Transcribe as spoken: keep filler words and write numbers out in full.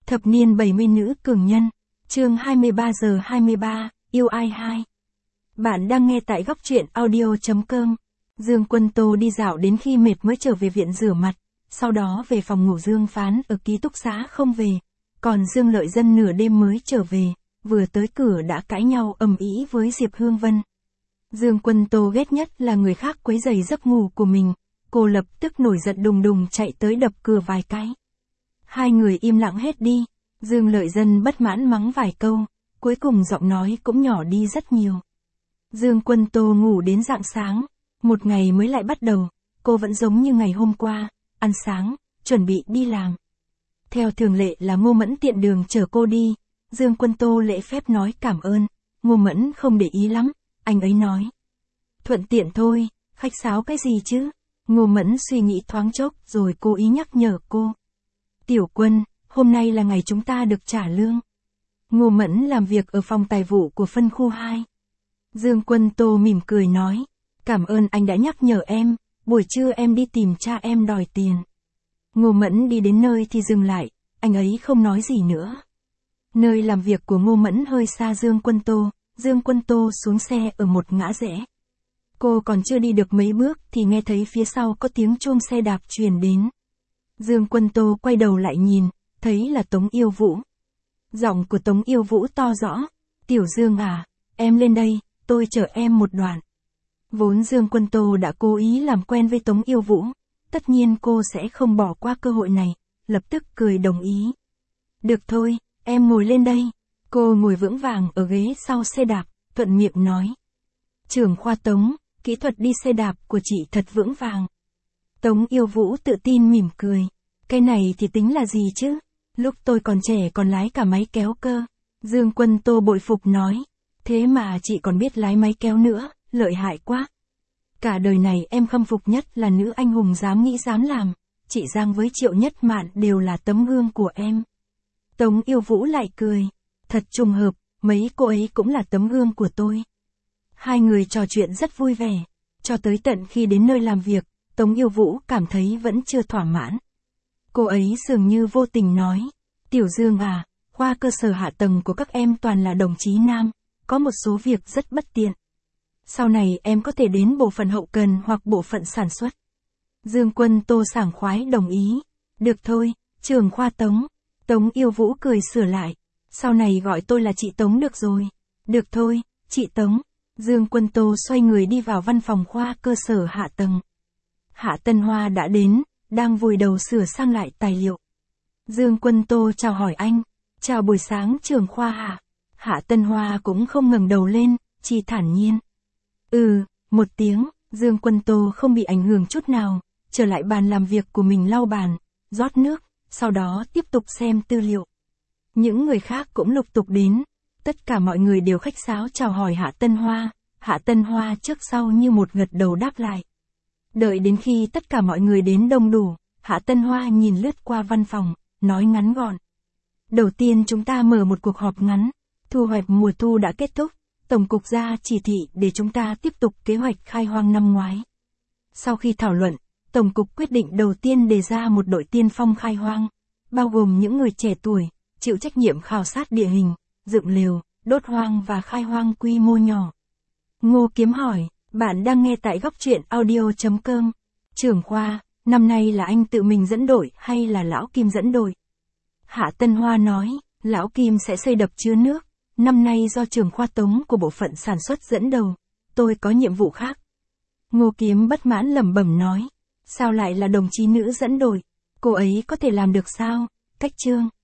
Thập niên bảy mươi nữ cường nhân, chương hai mươi ba giờ hai mươi ba, yêu ai hai. Bạn đang nghe tại góc truyện audio.com. Dương Quân Tô đi dạo đến khi mệt mới trở về viện rửa mặt, sau đó về phòng ngủ Dương Phán ở ký túc xá không về, còn Dương Lợi Dân nửa đêm mới trở về, vừa tới cửa đã cãi nhau ầm ĩ với Diệp Hương Vân. Dương Quân Tô ghét nhất là người khác quấy rầy giấc ngủ của mình, cô lập tức nổi giận đùng đùng chạy tới đập cửa vài cái. Hai người im lặng hết đi, Dương Lợi Dân bất mãn mắng vài câu, cuối cùng giọng nói cũng nhỏ đi rất nhiều. Dương Quân Tô ngủ đến rạng sáng, một ngày mới lại bắt đầu, cô vẫn giống như ngày hôm qua, ăn sáng, chuẩn bị đi làm. Theo thường lệ là Ngô Mẫn tiện đường chở cô đi, Dương Quân Tô lễ phép nói cảm ơn, Ngô Mẫn không để ý lắm, anh ấy nói. Thuận tiện thôi, khách sáo cái gì chứ? Ngô Mẫn suy nghĩ thoáng chốc rồi cố ý nhắc nhở cô. Tiểu Quân, hôm nay là ngày chúng ta được trả lương. Ngô Mẫn làm việc ở phòng tài vụ của phân khu hai. Dương Quân Tô mỉm cười nói, cảm ơn anh đã nhắc nhở em, buổi trưa em đi tìm cha em đòi tiền. Ngô Mẫn đi đến nơi thì dừng lại, anh ấy không nói gì nữa. Nơi làm việc của Ngô Mẫn hơi xa Dương Quân Tô, Dương Quân Tô xuống xe ở một ngã rẽ. Cô còn chưa đi được mấy bước thì nghe thấy phía sau có tiếng chuông xe đạp truyền đến. Dương Quân Tô quay đầu lại nhìn, thấy là Tống Yêu Vũ. Giọng của Tống Yêu Vũ to rõ, Tiểu Dương à, em lên đây, tôi chở em một đoạn. Vốn Dương Quân Tô đã cố ý làm quen với Tống Yêu Vũ, tất nhiên cô sẽ không bỏ qua cơ hội này, lập tức cười đồng ý. Được thôi, em ngồi lên đây. Cô ngồi vững vàng ở ghế sau xe đạp, thuận miệng nói. Trưởng khoa Tống, kỹ thuật đi xe đạp của chị thật vững vàng. Tống Yêu Vũ tự tin mỉm cười. Cái này thì tính là gì chứ? Lúc tôi còn trẻ còn lái cả máy kéo cơ. Dương Quân Tô bội phục nói. Thế mà chị còn biết lái máy kéo nữa, lợi hại quá. Cả đời này em khâm phục nhất là nữ anh hùng dám nghĩ dám làm. Chị Giang với Triệu Nhất Mạn đều là tấm gương của em. Tống Yêu Vũ lại cười. Thật trùng hợp, mấy cô ấy cũng là tấm gương của tôi. Hai người trò chuyện rất vui vẻ. Cho tới tận khi đến nơi làm việc, Tống Yêu Vũ cảm thấy vẫn chưa thỏa mãn. Cô ấy dường như vô tình nói, Tiểu Dương à, khoa cơ sở hạ tầng của các em toàn là đồng chí nam, có một số việc rất bất tiện. Sau này em có thể đến bộ phận hậu cần hoặc bộ phận sản xuất. Dương Quân Tô sảng khoái đồng ý. Được thôi, trưởng khoa Tống. Tống Yêu Vũ cười sửa lại. Sau này gọi tôi là chị Tống được rồi. Được thôi, chị Tống. Dương Quân Tô xoay người đi vào văn phòng khoa cơ sở hạ tầng. Hạ Tân Hoa đã đến, đang vùi đầu sửa sang lại tài liệu. Dương Quân Tô chào hỏi anh. Chào buổi sáng trưởng khoa Hạ. Hạ Tân Hoa cũng không ngẩng đầu lên, chỉ thản nhiên. Ừ, một tiếng, Dương Quân Tô không bị ảnh hưởng chút nào, trở lại bàn làm việc của mình lau bàn, rót nước, sau đó tiếp tục xem tư liệu. Những người khác cũng lục tục đến, tất cả mọi người đều khách sáo chào hỏi Hạ Tân Hoa, Hạ Tân Hoa trước sau như một gật đầu đáp lại. Đợi đến khi tất cả mọi người đến đông đủ, Hạ Tân Hoa nhìn lướt qua văn phòng, nói ngắn gọn. Đầu tiên chúng ta mở một cuộc họp ngắn, thu hoạch mùa thu đã kết thúc, Tổng cục ra chỉ thị để chúng ta tiếp tục kế hoạch khai hoang năm ngoái. Sau khi thảo luận, Tổng cục quyết định đầu tiên đề ra một đội tiên phong khai hoang, bao gồm những người trẻ tuổi, chịu trách nhiệm khảo sát địa hình, dựng lều, đốt hoang và khai hoang quy mô nhỏ. Ngô Kiếm hỏi, bạn đang nghe tại góc truyện audio.com. Trưởng khoa, năm nay là anh tự mình dẫn đội hay là Lão Kim dẫn đội? Hạ Tân Hoa nói, Lão Kim sẽ xây đập chứa nước, năm nay do trưởng khoa Tống của bộ phận sản xuất dẫn đầu, tôi có nhiệm vụ khác. Ngô Kiếm bất mãn lẩm bẩm nói, sao lại là đồng chí nữ dẫn đội, cô ấy có thể làm được sao? Cách chương.